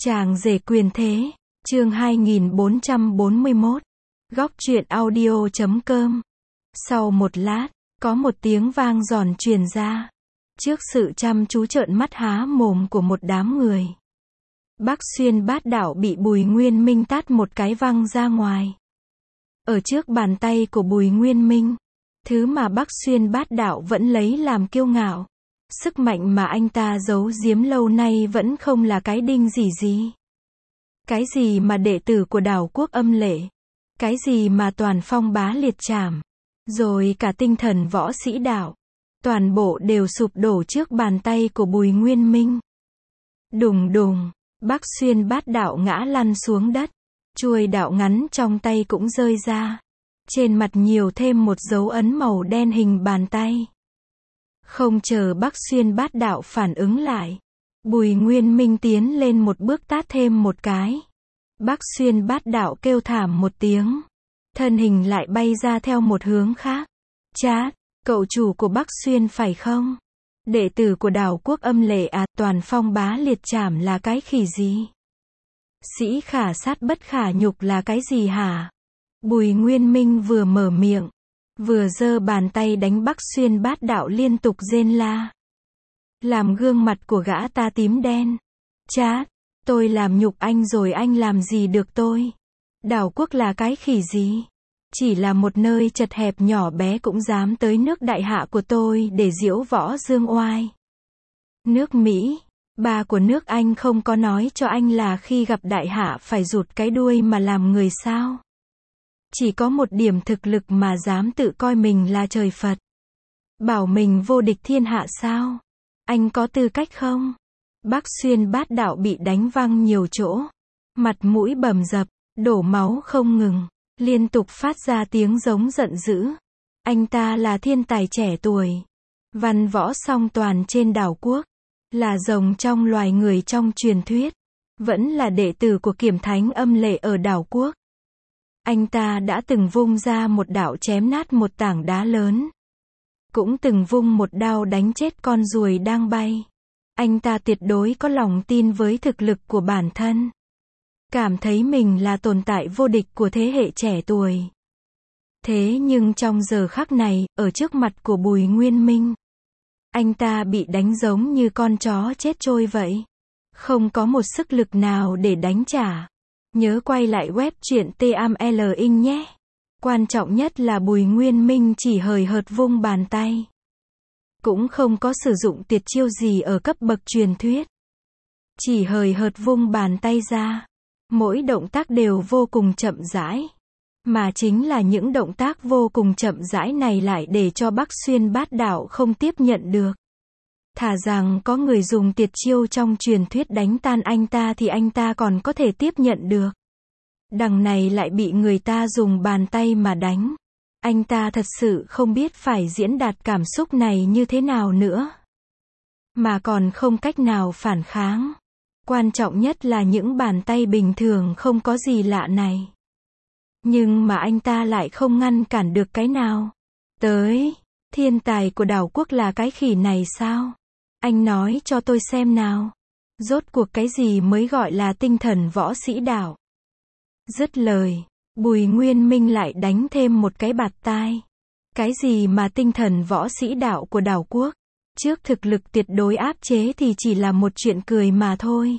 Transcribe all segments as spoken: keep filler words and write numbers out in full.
Chàng rể quyền thế, chương hai nghìn bốn trăm bốn mươi mốt, góc truyện audio chấm com. Sau một lát, có một tiếng vang giòn truyền ra. Trước sự chăm chú trợn mắt há mồm của một đám người, Bác Xuyên Bát Đạo bị Bùi Nguyên Minh tát một cái văng ra ngoài. Ở trước bàn tay của Bùi Nguyên Minh, thứ mà Bác Xuyên Bát Đạo vẫn lấy làm kiêu ngạo, sức mạnh mà anh ta giấu giếm lâu nay vẫn không là cái đinh gì gì. Cái gì mà đệ tử của Đảo Quốc Âm Lệ, cái gì mà toàn phong bá liệt trảm, rồi cả tinh thần võ sĩ đạo, toàn bộ đều sụp đổ trước bàn tay của Bùi Nguyên Minh. Đùng đùng, Bác Xuyên Bát Đạo ngã lăn xuống đất, chuôi đạo ngắn trong tay cũng rơi ra. Trên mặt nhiều thêm một dấu ấn màu đen hình bàn tay. Không chờ Bác Xuyên Bát Đạo phản ứng lại, Bùi Nguyên Minh tiến lên một bước tát thêm một cái. Bác Xuyên Bát Đạo kêu thảm một tiếng, thân hình lại bay ra theo một hướng khác. Chát, cậu chủ của Bác Xuyên phải không? Đệ tử của Đảo Quốc Âm Lệ à? Toàn phong bá liệt trảm là cái khỉ gì? Sĩ khả sát bất khả nhục là cái gì hả? Bùi Nguyên Minh vừa mở miệng, vừa giơ bàn tay đánh Bác Xuyên Bát Đạo liên tục rên la, làm gương mặt của gã ta tím đen. Chát, tôi làm nhục anh rồi anh làm gì được tôi? Đảo Quốc là cái khỉ gì? Chỉ là một nơi chật hẹp nhỏ bé cũng dám tới nước đại hạ của tôi để diễu võ dương oai. Nước Mỹ, bà của nước Anh không có nói cho anh là khi gặp đại hạ phải rụt cái đuôi mà làm người sao? Chỉ có một điểm thực lực mà dám tự coi mình là trời Phật, bảo mình vô địch thiên hạ sao? Anh có tư cách không? Bác Xuyên Bát Đạo bị đánh văng nhiều chỗ, mặt mũi bầm dập, đổ máu không ngừng, liên tục phát ra tiếng giống giận dữ. Anh ta là thiên tài trẻ tuổi, văn võ song toàn trên đảo quốc, là rồng trong loài người trong truyền thuyết, vẫn là đệ tử của Kiểm Thánh Âm Lệ ở đảo quốc. Anh ta đã từng vung ra một đạo chém nát một tảng đá lớn, cũng từng vung một đao đánh chết con ruồi đang bay. Anh ta tuyệt đối có lòng tin với thực lực của bản thân, cảm thấy mình là tồn tại vô địch của thế hệ trẻ tuổi. Thế nhưng trong giờ khắc này, ở trước mặt của Bùi Nguyên Minh, anh ta bị đánh giống như con chó chết trôi vậy, không có một sức lực nào để đánh trả. Nhớ quay lại web truyện T M L Inc nhé. Quan trọng nhất là Bùi Nguyên Minh chỉ hời hợt vung bàn tay, cũng không có sử dụng tuyệt chiêu gì ở cấp bậc truyền thuyết. Chỉ hời hợt vung bàn tay ra, mỗi động tác đều vô cùng chậm rãi. Mà chính là những động tác vô cùng chậm rãi này lại để cho Bác Xuyên Bát Đạo không tiếp nhận được. Thà rằng có người dùng tuyệt chiêu trong truyền thuyết đánh tan anh ta thì anh ta còn có thể tiếp nhận được. Đằng này lại bị người ta dùng bàn tay mà đánh. Anh ta thật sự không biết phải diễn đạt cảm xúc này như thế nào nữa, mà còn không cách nào phản kháng. Quan trọng nhất là những bàn tay bình thường không có gì lạ này, nhưng mà anh ta lại không ngăn cản được cái nào. Tới, thiên tài của đảo quốc là cái khỉ này sao? Anh nói cho tôi xem nào. Rốt cuộc cái gì mới gọi là tinh thần võ sĩ đạo? Dứt lời, Bùi Nguyên Minh lại đánh thêm một cái bạt tai. Cái gì mà tinh thần võ sĩ đạo của đảo quốc? Trước thực lực tuyệt đối áp chế thì chỉ là một chuyện cười mà thôi.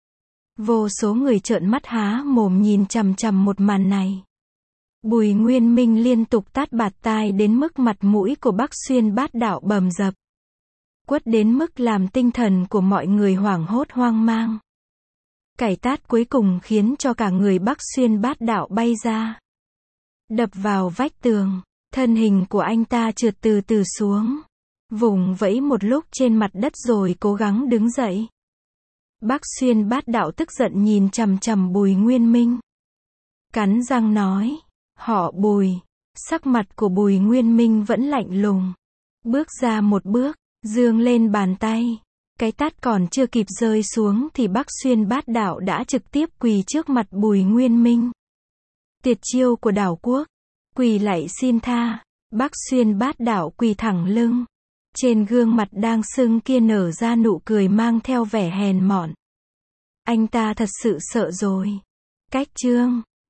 Vô số người trợn mắt há mồm nhìn chằm chằm một màn này. Bùi Nguyên Minh liên tục tát bạt tai đến mức mặt mũi của Bác Xuyên Bát Đạo bầm dập, quất đến mức làm tinh thần của mọi người hoảng hốt hoang mang. Cải tát cuối cùng khiến cho cả người Bác Xuyên Bát Đạo bay ra, đập vào vách tường. Thân hình của anh ta trượt từ từ xuống, vùng vẫy một lúc trên mặt đất rồi cố gắng đứng dậy. Bác Xuyên Bát Đạo tức giận nhìn chằm chằm Bùi Nguyên Minh, cắn răng nói, họ Bùi. Sắc mặt của Bùi Nguyên Minh vẫn lạnh lùng, bước ra một bước, giương lên bàn tay. Cái tát còn chưa kịp rơi xuống thì Bác Xuyên Bát Đạo đã trực tiếp quỳ trước mặt Bùi Nguyên Minh. Tuyệt chiêu của đảo quốc, quỳ lạy xin tha. Bác Xuyên Bát Đạo quỳ thẳng lưng, trên gương mặt đang sưng kia nở ra nụ cười mang theo vẻ hèn mọn. Anh ta thật sự sợ rồi. Cách chương